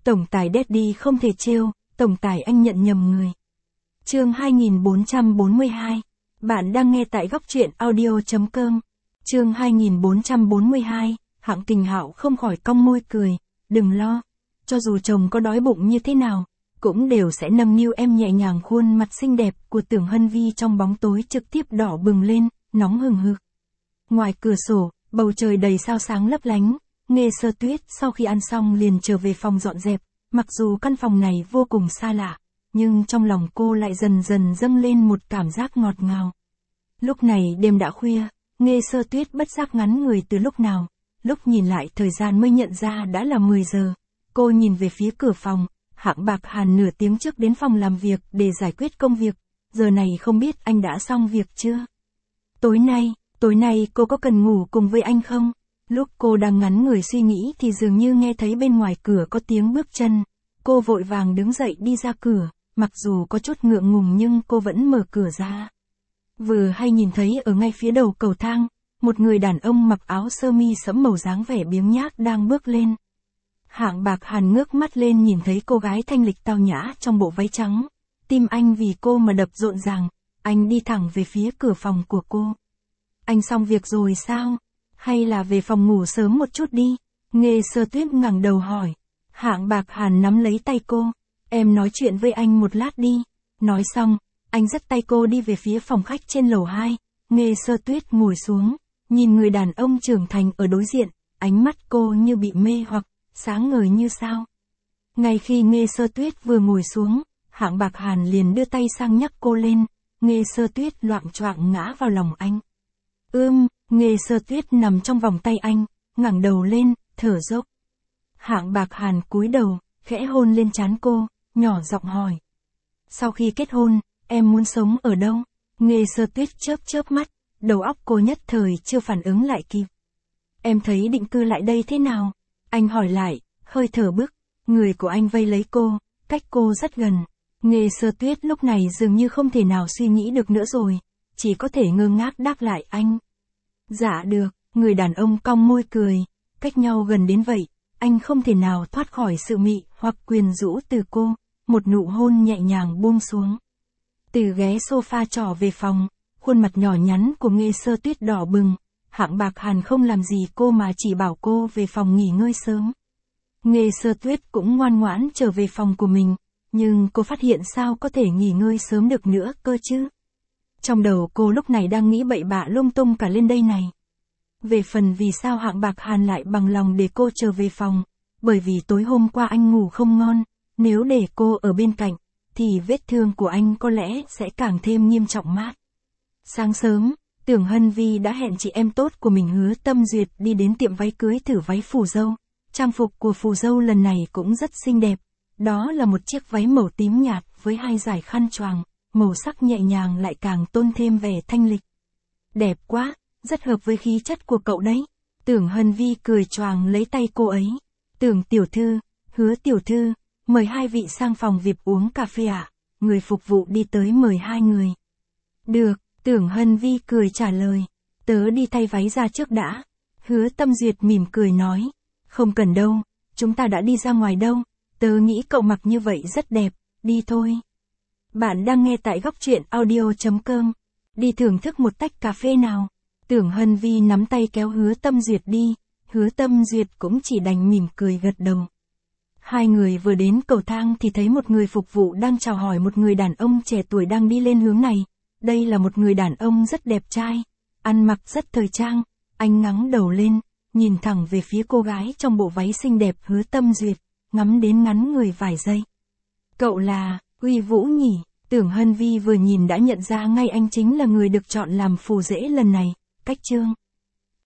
Tổng tài Daddy không thể trêu, tổng tài anh nhận nhầm người. Chương 2442. Bạn đang nghe tại góc truyện audio.com. Chương 2442, Hạng Kình Hạo không khỏi cong môi cười, đừng lo, cho dù chồng có đói bụng như thế nào, cũng đều sẽ nâng niu em. Nhẹ nhàng khuôn mặt xinh đẹp của Tưởng Hân Vi trong bóng tối trực tiếp đỏ bừng lên, nóng hừng hực. Ngoài cửa sổ, bầu trời đầy sao sáng lấp lánh, Nghê Sơ Tuyết sau khi ăn xong liền trở về phòng dọn dẹp, mặc dù căn phòng này vô cùng xa lạ, nhưng trong lòng cô lại dần dần dâng lên một cảm giác ngọt ngào. Lúc này đêm đã khuya, Nghê Sơ Tuyết bất giác ngắn người từ lúc nào, lúc nhìn lại thời gian mới nhận ra đã là 10 giờ. Cô nhìn về phía cửa phòng, Hạng Bạc Hàn nửa tiếng trước đến phòng làm việc để giải quyết công việc, giờ này không biết anh đã xong việc chưa? Tối nay cô có cần ngủ cùng với anh không? Lúc cô đang ngắn người suy nghĩ thì dường như nghe thấy bên ngoài cửa có tiếng bước chân. Cô vội vàng đứng dậy đi ra cửa, mặc dù có chút ngượng ngùng nhưng cô vẫn mở cửa ra. Vừa hay nhìn thấy ở ngay phía đầu cầu thang, một người đàn ông mặc áo sơ mi sẫm màu dáng vẻ biếng nhác đang bước lên. Hạng Bạc Hàn ngước mắt lên nhìn thấy cô gái thanh lịch tao nhã trong bộ váy trắng. Tim anh vì cô mà đập rộn ràng, anh đi thẳng về phía cửa phòng của cô. Anh xong việc rồi sao? Hay là về phòng ngủ sớm một chút đi? Nghê Sơ Tuyết ngẩng đầu hỏi. Hạng Bạc Hàn nắm lấy tay cô. Em nói chuyện với anh một lát đi. Nói xong, anh dắt tay cô đi về phía phòng khách trên lầu 2. Nghê Sơ Tuyết ngồi xuống, nhìn người đàn ông trưởng thành ở đối diện, ánh mắt cô như bị mê hoặc, sáng ngời như sao. Ngay khi Nghê Sơ Tuyết vừa ngồi xuống, Hạng Bạc Hàn liền đưa tay sang nhấc cô lên. Nghê Sơ Tuyết loạng choạng ngã vào lòng anh. Nghê Sơ Tuyết nằm trong vòng tay anh, ngẩng đầu lên, thở dốc. Hạng Bạc Hàn cúi đầu, khẽ hôn lên trán cô, nhỏ giọng hỏi. Sau khi kết hôn, em muốn sống ở đâu? Nghê Sơ Tuyết chớp mắt, đầu óc cô nhất thời chưa phản ứng lại kịp. Em thấy định cư lại đây thế nào? Anh hỏi lại, hơi thở bức, người của anh vây lấy cô, cách cô rất gần. Nghê Sơ Tuyết lúc này dường như không thể nào suy nghĩ được nữa rồi, chỉ có thể ngơ ngác đáp lại anh. Dạ được, người đàn ông cong môi cười, cách nhau gần đến vậy, anh không thể nào thoát khỏi sự mị hoặc quyến rũ từ cô, một nụ hôn nhẹ nhàng buông xuống. Từ ghé sofa trỏ về phòng, khuôn mặt nhỏ nhắn của Nghê Sơ Tuyết đỏ bừng, Hạng Bạc Hàn không làm gì cô mà chỉ bảo cô về phòng nghỉ ngơi sớm. Nghê Sơ Tuyết cũng ngoan ngoãn trở về phòng của mình, nhưng cô phát hiện sao có thể nghỉ ngơi sớm được nữa cơ chứ? Trong đầu cô lúc này đang nghĩ bậy bạ lung tung cả lên đây này. Về phần vì sao Hạng Bạc Hàn lại bằng lòng để cô trở về phòng, bởi vì tối hôm qua anh ngủ không ngon, nếu để cô ở bên cạnh, thì vết thương của anh có lẽ sẽ càng thêm nghiêm trọng mát. Sáng sớm, Tưởng Hân Vi đã hẹn chị em tốt của mình Hứa Tâm Duyệt đi đến tiệm váy cưới thử váy phù dâu. Trang phục của phù dâu lần này cũng rất xinh đẹp, đó là một chiếc váy màu tím nhạt với 2 dải khăn choàng, màu sắc nhẹ nhàng lại càng tôn thêm vẻ thanh lịch. Đẹp quá, rất hợp với khí chất của cậu đấy. Tưởng Hân Vi cười choàng lấy tay cô ấy. Tưởng tiểu thư, Hứa tiểu thư, mời 2 vị sang phòng VIP uống cà phê ạ. Người phục vụ đi tới mời 2 người. Được, Tưởng Hân Vi cười trả lời. Tớ đi thay váy ra trước đã. Hứa Tâm Duyệt mỉm cười nói. Không cần đâu, chúng ta đã đi ra ngoài đâu. Tớ nghĩ cậu mặc như vậy rất đẹp, đi thôi. Bạn đang nghe tại góc truyện audio.com. Đi thưởng thức một tách cà phê nào. Tưởng Hân Vi nắm tay kéo Hứa Tâm Duyệt đi. Hứa Tâm Duyệt cũng chỉ đành mỉm cười gật đầu. 2 người vừa đến cầu thang thì thấy một người phục vụ đang chào hỏi một người đàn ông trẻ tuổi đang đi lên hướng này. Đây là một người đàn ông rất đẹp trai, ăn mặc rất thời trang. Anh ngẩng đầu lên, nhìn thẳng về phía cô gái trong bộ váy xinh đẹp Hứa Tâm Duyệt, ngắm đến ngắn người vài giây. Cậu là Uy Vũ nhỉ? Tưởng Hân Vi vừa nhìn đã nhận ra ngay anh chính là người được chọn làm phù rể lần này. Cách chương